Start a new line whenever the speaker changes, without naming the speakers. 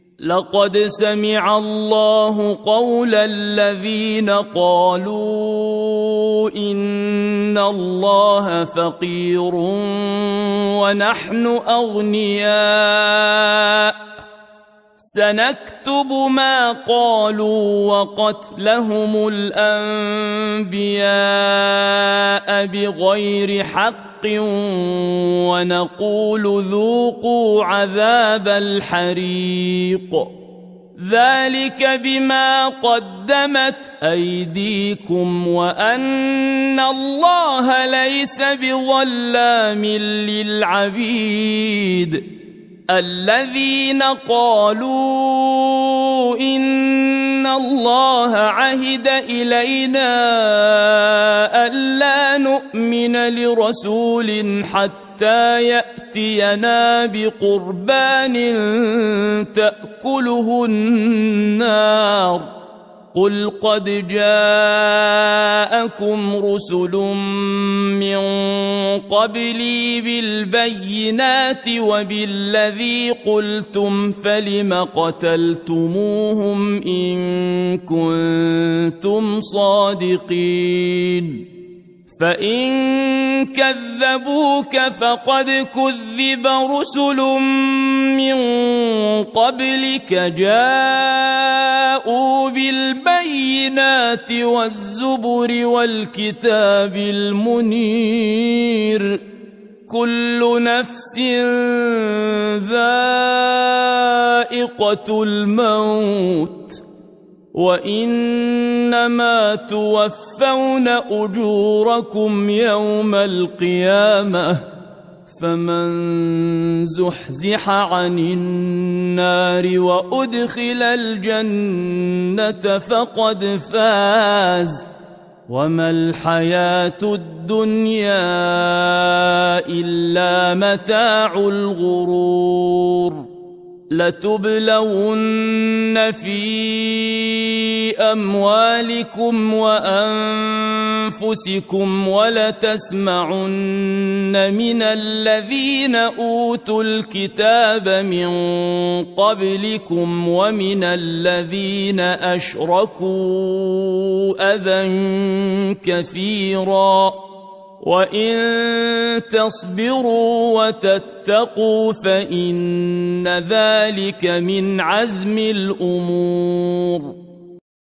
لقد سمع الله قول الذين قالوا إن الله فقير ونحن أغنياء سنكتب ما قالوا وقتلهم الأنبياء بغير حق ونقول ذوقوا عذاب الحريق ذلك بما قدمت أيديكم وأن الله ليس بظلام للعبيد الذين قالوا إن الله عهد إلينا ألا نؤمن لرسول حتى يأتينا بقربان تأكله النار قل قد جاءكم رسل من قبلي بالبينات وبالذي قلتم فلم قتلتموهم إن كنتم صادقين فإن كذبوك فقد كذب رسل من قبلك جاءوا بالبينات والزبر والكتاب المنير كل نفس ذائقة الموت وإنما توفون أجوركم يوم القيامة فمن زحزح عن النار وأدخل الجنة فقد فاز وما الحياة الدنيا إلا متاع الغرور لتبلون في أموالكم وأنفسكم ولتسمعن من الذين أوتوا الكتاب من قبلكم ومن الذين أشركوا أذى كثيرا وإن تصبروا وتتقوا فإن ذلك من عزم الأمور